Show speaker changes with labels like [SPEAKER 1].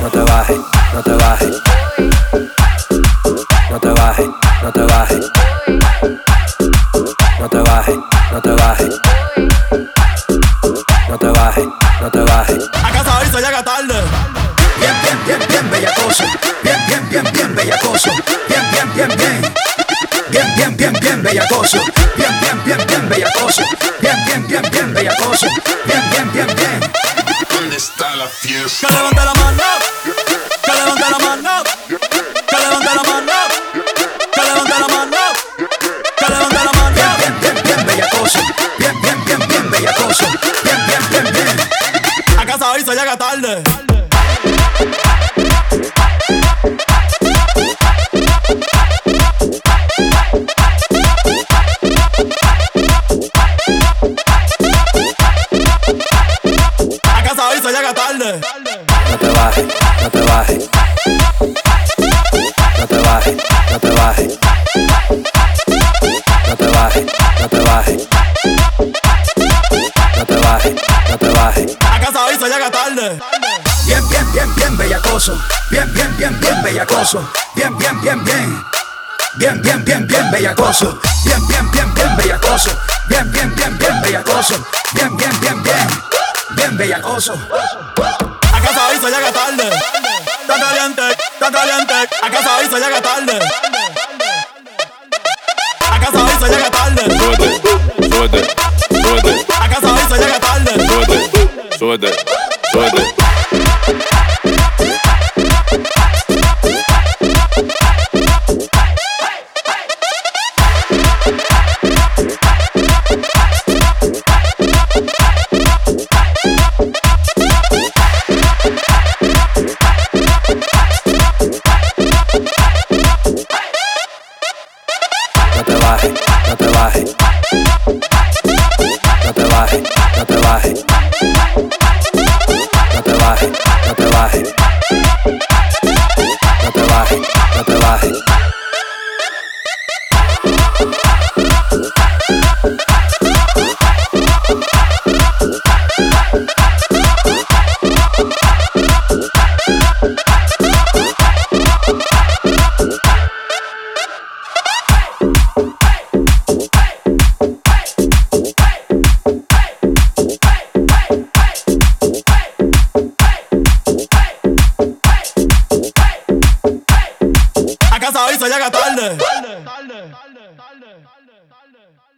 [SPEAKER 1] no te bajes, no te bajes. No te bajes, no te bajes. No te bajes, no te bajes. No te bajes, no te bajes.
[SPEAKER 2] A casa hoy se llega tarde.
[SPEAKER 3] Bien, bien, bien, bien bellacoso. Bien, bien, bien, bien bellacoso. Bien, bien, bien, bien. Bien, bien, bien, bien bellacoso. Bien, bien, bien, bien bellacoso. Bien, bien, bien, bien bellacoso. Bien, bien, bien, bien.
[SPEAKER 4] ¿Dónde está la fiesta?
[SPEAKER 2] Que levante la mano. Que levante la mano. Que levante la mano. Que levante la mano. Que levante la mano.
[SPEAKER 3] Bien, bien, bien, bien bellacoso. Bien, bien, bien, bien bellacoso. Bien, bien, bien, bien.
[SPEAKER 2] A casa hoy se llega tarde. A casa hoy se llega tarde.
[SPEAKER 1] No te bajes, no te bajes. No te bajes, no te bajes. No te bajes, no te bajes. No te bajes, no te bajes.
[SPEAKER 2] A casa hoy se llega tarde.
[SPEAKER 3] Bien, bien, bien, bien bellacoso. Bien, bien, bien, bien bellacoso. Bien, bien, bien, bien. Bien, bien, bien, bien bellacoso. Bien, bien, bien, bien bellacoso. Bien, bien, bien, bien bellacoso. Bien, bien, bien, bien. Bien bellacoso.
[SPEAKER 2] A casa hoy se llega tarde. Está caliente, está caliente. A casa hoy se llega tarde. A casa hoy se llega tarde.
[SPEAKER 5] Súbete, súbete, súbete,
[SPEAKER 2] A casa hoy se llega tarde.
[SPEAKER 5] súbete, súbete, súbete.
[SPEAKER 1] No te bajes, no te bajes. No te bajes, no te bajes. No te bajes, no te bajes. No te bajes, no te bajes.
[SPEAKER 2] A casa hoy se llega tarde.